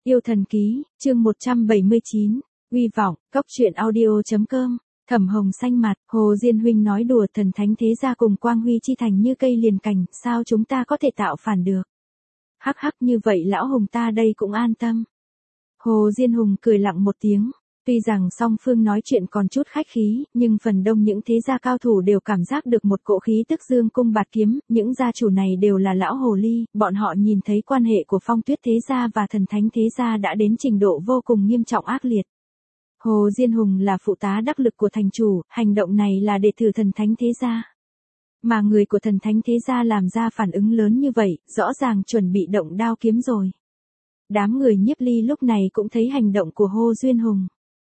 Yêu thần ký, chương 179, uy vọng, cốc truyện audio.com. Thẩm Hồng xanh mặt, Hồ Diên huynh nói đùa, thần thánh thế gia cùng Quang Huy chi thành như cây liền cành, sao chúng ta có thể tạo phản được? Hắc hắc, như vậy lão Hùng ta đây cũng an tâm. Hồ Diên Hùng cười lặng một tiếng. Tuy rằng song phương nói chuyện còn chút khách khí, nhưng phần đông những thế gia cao thủ đều cảm giác được một cỗ khí tức dương cung bạt kiếm, những gia chủ này đều là lão hồ ly, bọn họ nhìn thấy quan hệ của Phong Tuyết thế gia và thần thánh thế gia đã đến trình độ vô cùng nghiêm trọng ác liệt. Hồ Diên Hùng là phụ tá đắc lực của thành chủ, hành động này là để thử thần thánh thế gia. Mà người của thần thánh thế gia làm ra phản ứng lớn như vậy, rõ ràng chuẩn bị động đao kiếm rồi. Đám người Nhiếp Ly lúc này cũng thấy hành động của Hồ Diên Hùng.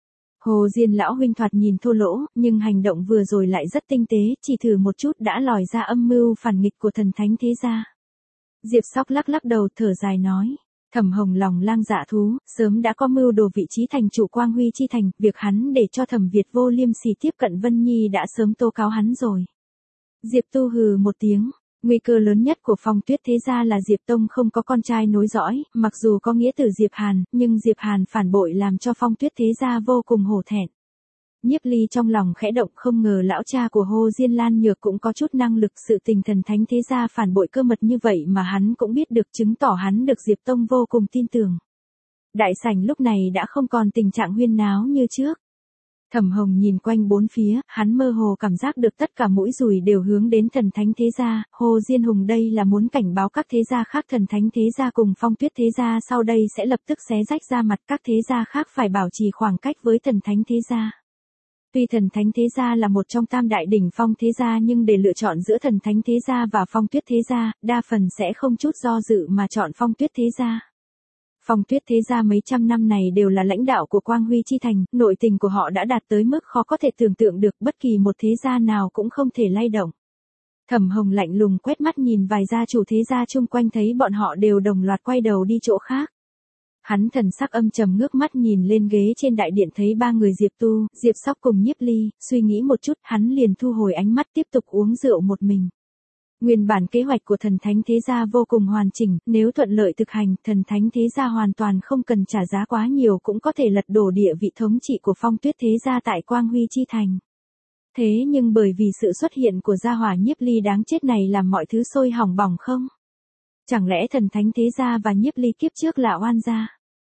Hồ Diên lão huynh thoạt nhìn thô lỗ, nhưng hành động vừa rồi lại rất tinh tế, chỉ thử một chút đã lòi ra âm mưu phản nghịch của thần thánh thế gia. Diệp Sóc lắc lắc đầu thở dài nói, Thẩm Hồng lòng lang dạ thú, sớm đã có mưu đồ vị trí thành chủ Quang Huy chi thành, việc hắn để cho Thẩm Việt Vô Liêm Sỉ tiếp cận Vân Nhi đã sớm tố cáo hắn rồi. Diệp Tu hừ một tiếng. Nguy cơ lớn nhất của Phong Tuyết thế gia là Diệp Tông không có con trai nối dõi, mặc dù có nghĩa tử Diệp Hàn, nhưng Diệp Hàn phản bội làm cho Phong Tuyết thế gia vô cùng hổ thẹn. Nhiếp Ly trong lòng khẽ động, không ngờ lão cha của Hồ Diên Lan Nhược cũng có chút năng lực, sự tình thần thánh thế gia phản bội cơ mật như vậy mà hắn cũng biết được, chứng tỏ hắn được Diệp Tông vô cùng tin tưởng. Đại sảnh lúc này đã không còn tình trạng huyên náo như trước. Thẩm Hồng nhìn quanh bốn phía, hắn mơ hồ cảm giác được tất cả mũi dùi đều hướng đến thần thánh thế gia. Hồ Diên Hùng đây là muốn cảnh báo các thế gia khác thần thánh thế gia cùng Phong Tuyết thế gia sau đây sẽ lập tức xé rách ra mặt, các thế gia khác phải bảo trì khoảng cách với thần thánh thế gia. Tuy thần thánh thế gia là một trong tam đại đỉnh phong thế gia, nhưng để lựa chọn giữa thần thánh thế gia và Phong Tuyết thế gia, đa phần sẽ không chút do dự mà chọn Phong Tuyết thế gia. Phong Tuyết thế gia mấy trăm năm này đều là lãnh đạo của Quang Huy chi thành, nội tình của họ đã đạt tới mức khó có thể tưởng tượng được, bất kỳ một thế gia nào cũng không thể lay động. Thẩm Hồng lạnh lùng quét mắt nhìn vài gia chủ thế gia chung quanh, thấy bọn họ đều đồng loạt quay đầu đi chỗ khác. Hắn thần sắc âm trầm ngước mắt nhìn lên ghế trên đại điện, thấy ba người Diệp Tu, Diệp Sóc cùng Nhiếp Ly, suy nghĩ một chút, hắn liền thu hồi ánh mắt tiếp tục uống rượu một mình. Nguyên bản kế hoạch của thần thánh thế gia vô cùng hoàn chỉnh, nếu thuận lợi thực hành, thần thánh thế gia hoàn toàn không cần trả giá quá nhiều cũng có thể lật đổ địa vị thống trị của Phong Tuyết thế gia tại Quang Huy chi thành. Thế nhưng bởi vì sự xuất hiện của gia hỏa Nhiếp Ly đáng chết này làm mọi thứ sôi hỏng bỏng không? Chẳng lẽ thần thánh thế gia và Nhiếp Ly kiếp trước là oan gia?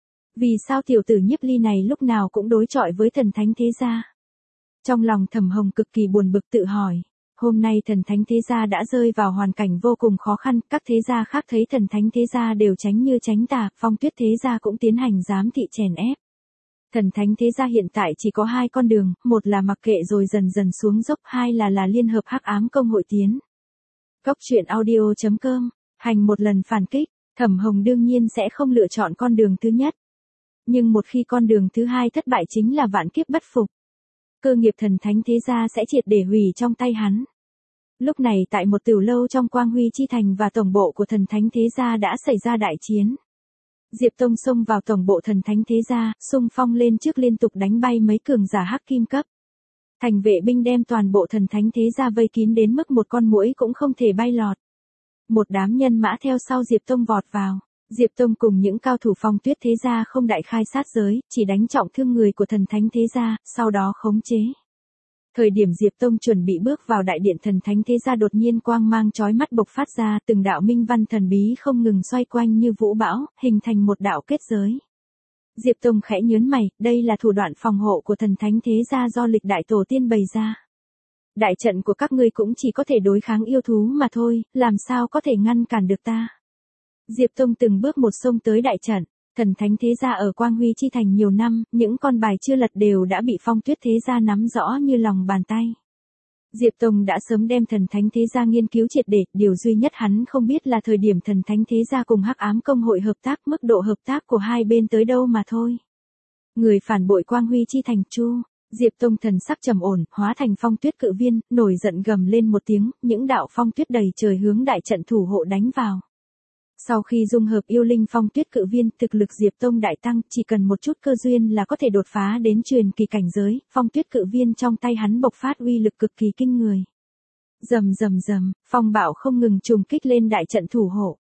Vì sao tiểu tử Nhiếp Ly này lúc nào cũng đối chọi với thần thánh thế gia? Trong lòng Thẩm Hồng cực kỳ buồn bực tự hỏi. Hôm nay thần thánh thế gia đã rơi vào hoàn cảnh vô cùng khó khăn, các thế gia khác thấy thần thánh thế gia đều tránh như tránh tà, Phong Tuyết thế gia cũng tiến hành giám thị chèn ép. Thần thánh thế gia hiện tại chỉ có hai con đường, một là mặc kệ rồi dần dần xuống dốc, hai là liên hợp hắc ám công hội tiến. Cốc truyện audio.com, hành một lần phản kích, Thẩm Hồng đương nhiên sẽ không lựa chọn con đường thứ nhất. Nhưng một khi con đường thứ hai thất bại chính là vạn kiếp bất phục. Cơ nghiệp thần thánh thế gia sẽ triệt để hủy trong tay hắn. Lúc này tại một tiểu lâu trong Quang Huy chi thành và tổng bộ của thần thánh thế gia đã xảy ra đại chiến. Diệp Tông xông vào tổng bộ thần thánh thế gia, xung phong lên trước liên tục đánh bay mấy cường giả hắc kim cấp. Thành vệ binh đem toàn bộ thần thánh thế gia vây kín đến mức một con muỗi cũng không thể bay lọt. Một đám nhân mã theo sau Diệp Tông vọt vào. Diệp Tông cùng những cao thủ Phong Tuyết thế gia không đại khai sát giới, chỉ đánh trọng thương người của thần thánh thế gia, sau đó khống chế. Thời điểm Diệp Tông chuẩn bị bước vào đại điện thần thánh thế gia, đột nhiên quang mang chói mắt bộc phát ra, từng đạo minh văn thần bí không ngừng xoay quanh như vũ bão, hình thành một đạo kết giới. Diệp Tông khẽ nhớn mày, đây là thủ đoạn phòng hộ của thần thánh thế gia do lịch đại tổ tiên bày ra. Đại trận của các ngươi cũng chỉ có thể đối kháng yêu thú mà thôi, làm sao có thể ngăn cản được ta? Diệp Tông từng bước một xông tới đại trận, thần thánh thế gia ở Quang Huy chi thành nhiều năm, những con bài chưa lật đều đã bị Phong Tuyết thế gia nắm rõ như lòng bàn tay. Diệp Tông đã sớm đem thần thánh thế gia nghiên cứu triệt để, điều duy nhất hắn không biết là thời điểm thần thánh thế gia cùng hắc ám công hội hợp tác, mức độ hợp tác của hai bên tới đâu mà thôi. Người phản bội Quang Huy chi thành chu. Diệp Tông thần sắc trầm ổn, hóa thành phong tuyết cự viên, nổi giận gầm lên một tiếng, những đạo phong tuyết đầy trời hướng đại trận thủ hộ đánh vào. Sau khi dung hợp yêu linh phong tuyết cự viên, thực lực Diệp Tông đại tăng, chỉ cần một chút cơ duyên là có thể đột phá đến truyền kỳ cảnh giới, phong tuyết cự viên trong tay hắn bộc phát uy lực cực kỳ kinh người. Rầm rầm rầm, phong bạo không ngừng trùng kích lên đại trận thủ hộ.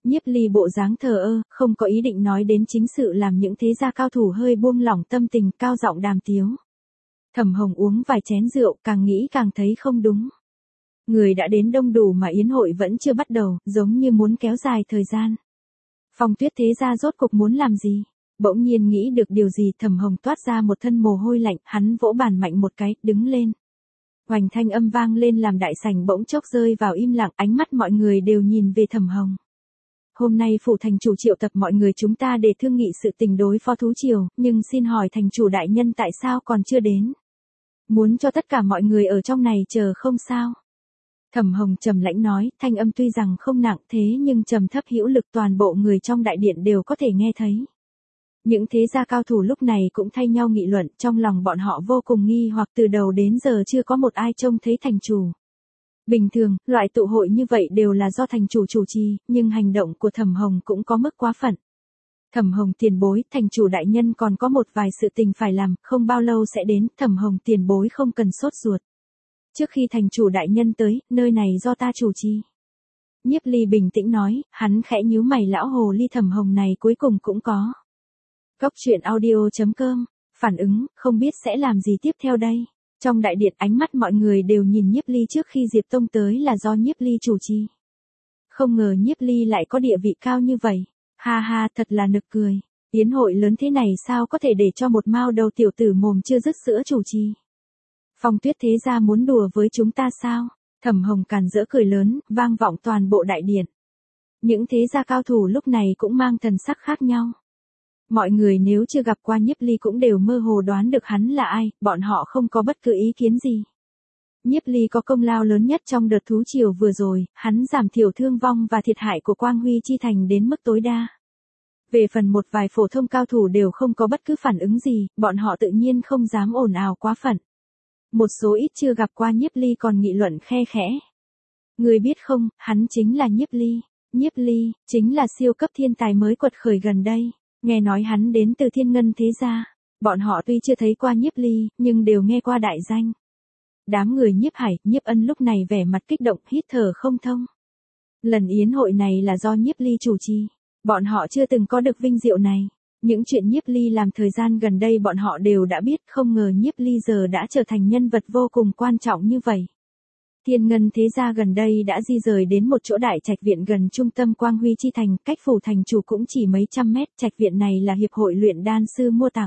Nhiếp Ly bộ dáng thờ ơ, không có ý định nói đến chính sự làm những thế gia cao thủ hơi buông lỏng tâm tình, cao giọng đàm tiếu. Thẩm Hồng uống vài chén rượu, càng nghĩ càng thấy không đúng. Người đã đến đông đủ mà yến hội vẫn chưa bắt đầu, giống như muốn kéo dài thời gian. Phong Tuyết thế gia rốt cục muốn làm gì? Bỗng nhiên nghĩ được điều gì, Thẩm Hồng toát ra một thân mồ hôi lạnh, hắn vỗ bàn mạnh một cái, đứng lên. Hoành thanh âm vang lên làm đại sảnh bỗng chốc rơi vào im lặng, ánh mắt mọi người đều nhìn về Thẩm Hồng. Hôm nay phủ thành chủ triệu tập mọi người chúng ta để thương nghị sự tình đối phó thú triều, nhưng xin hỏi thành chủ đại nhân tại sao còn chưa đến? Muốn cho tất cả mọi người ở trong này chờ không sao? Thẩm Hồng trầm lãnh nói, thanh âm tuy rằng không nặng thế nhưng trầm thấp hữu lực, toàn bộ người trong đại điện đều có thể nghe thấy. Những thế gia cao thủ lúc này cũng thay nhau nghị luận, trong lòng bọn họ vô cùng nghi hoặc, từ đầu đến giờ chưa có một ai trông thấy thành chủ. Bình thường, loại tụ hội như vậy đều là do thành chủ chủ trì, nhưng hành động của Thẩm Hồng cũng có mức quá phận. Thẩm Hồng tiền bối, thành chủ đại nhân còn có một vài sự tình phải làm, không bao lâu sẽ đến, Thẩm Hồng tiền bối không cần sốt ruột. Trước khi thành chủ đại nhân tới, nơi này do ta chủ trì. Nhiếp Ly bình tĩnh nói, hắn khẽ nhíu mày, lão hồ ly Thẩm Hồng này cuối cùng cũng có. Góc truyện audio.com, phản ứng, không biết sẽ làm gì tiếp theo đây. Trong đại điện ánh mắt mọi người đều nhìn Nhiếp Ly, trước khi Diệp Tông tới là do Nhiếp Ly chủ trì. Không ngờ Nhiếp Ly lại có địa vị cao như vậy. Ha ha, thật là nực cười. Yến hội lớn thế này sao có thể để cho một mao đầu tiểu tử mồm chưa dứt sữa chủ trì. Phong Tuyết thế gia muốn đùa với chúng ta sao? Thẩm Hồng càn rỡ cười lớn, vang vọng toàn bộ đại điện. Những thế gia cao thủ lúc này cũng mang thần sắc khác nhau. Mọi người nếu chưa gặp qua Nhiếp Ly cũng đều mơ hồ đoán được hắn là ai, bọn họ không có bất cứ ý kiến gì. Nhiếp Ly có công lao lớn nhất trong đợt thú triều vừa rồi, hắn giảm thiểu thương vong và thiệt hại của Quang Huy chi thành đến mức tối đa. Về phần một vài phổ thông cao thủ đều không có bất cứ phản ứng gì, bọn họ tự nhiên không dám ồn ào quá phận. Một số ít chưa gặp qua Nhiếp Ly còn nghị luận khe khẽ. Người biết không, hắn chính là Nhiếp Ly. Nhiếp Ly, chính là siêu cấp thiên tài mới quật khởi gần đây. Nghe nói hắn đến từ Thiên Ngân thế gia. Bọn họ tuy chưa thấy qua Nhiếp Ly, nhưng đều nghe qua đại danh. Đám người Nhiếp Hải, Nhiếp Ân lúc này vẻ mặt kích động, hít thở không thông. Lần yến hội này là do Nhiếp Ly chủ trì. Bọn họ chưa từng có được vinh diệu này. Những chuyện Nhiếp Ly làm thời gian gần đây bọn họ đều đã biết, không ngờ Nhiếp Ly giờ đã trở thành nhân vật vô cùng quan trọng như vậy. Thiên Ngân thế gia gần đây đã di rời đến một chỗ đại trạch viện gần trung tâm Quang Huy chi thành, cách phủ thành chủ cũng chỉ mấy trăm mét, trạch viện này là hiệp hội luyện đan sư mua tặng.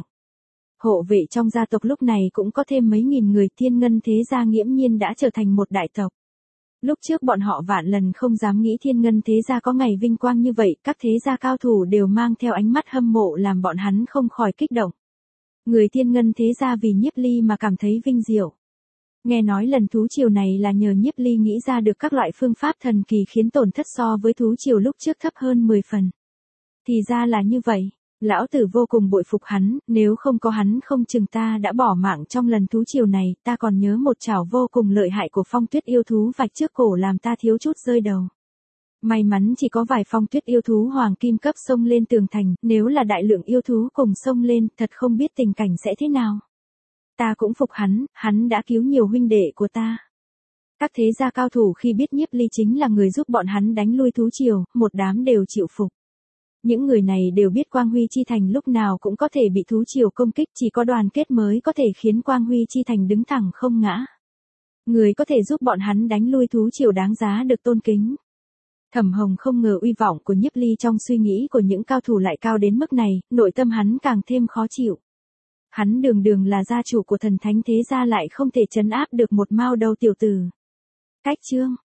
Hộ vệ trong gia tộc lúc này cũng có thêm mấy nghìn người, Thiên Ngân thế gia nghiễm nhiên đã trở thành một đại tộc. Lúc trước bọn họ vạn lần không dám nghĩ Thiên Ngân thế gia có ngày vinh quang như vậy, các thế gia cao thủ đều mang theo ánh mắt hâm mộ làm bọn hắn không khỏi kích động. Người Thiên Ngân thế gia vì Nhiếp Ly mà cảm thấy vinh diệu. Nghe nói lần thú triều này là nhờ Nhiếp Ly nghĩ ra được các loại phương pháp thần kỳ khiến tổn thất so với thú triều lúc trước thấp hơn 10 phần. Thì ra là như vậy, lão tử vô cùng bội phục hắn, nếu không có hắn không chừng ta đã bỏ mạng trong lần thú triều này, ta còn nhớ một chảo vô cùng lợi hại của Phong Tuyết yêu thú vạch trước cổ làm ta thiếu chút rơi đầu. May mắn chỉ có vài Phong Tuyết yêu thú hoàng kim cấp xông lên tường thành, nếu là đại lượng yêu thú cùng xông lên, thật không biết tình cảnh sẽ thế nào. Ta cũng phục hắn đã cứu nhiều huynh đệ của ta. Các thế gia cao thủ khi biết Nhiếp Ly chính là người giúp bọn hắn đánh lui thú triều, một đám đều chịu phục. Những người này đều biết Quang Huy chi thành lúc nào cũng có thể bị thú triều công kích, chỉ có đoàn kết mới có thể khiến Quang Huy chi thành đứng thẳng không ngã. Người có thể giúp bọn hắn đánh lui thú triều đáng giá được tôn kính. Thẩm Hồng không ngờ uy vọng của Nhiếp Ly trong suy nghĩ của những cao thủ lại cao đến mức này, nội tâm hắn càng thêm khó chịu. Hắn đường đường là gia chủ của thần thánh thế gia lại không thể trấn áp được một mao đầu tiểu tử. Cách chương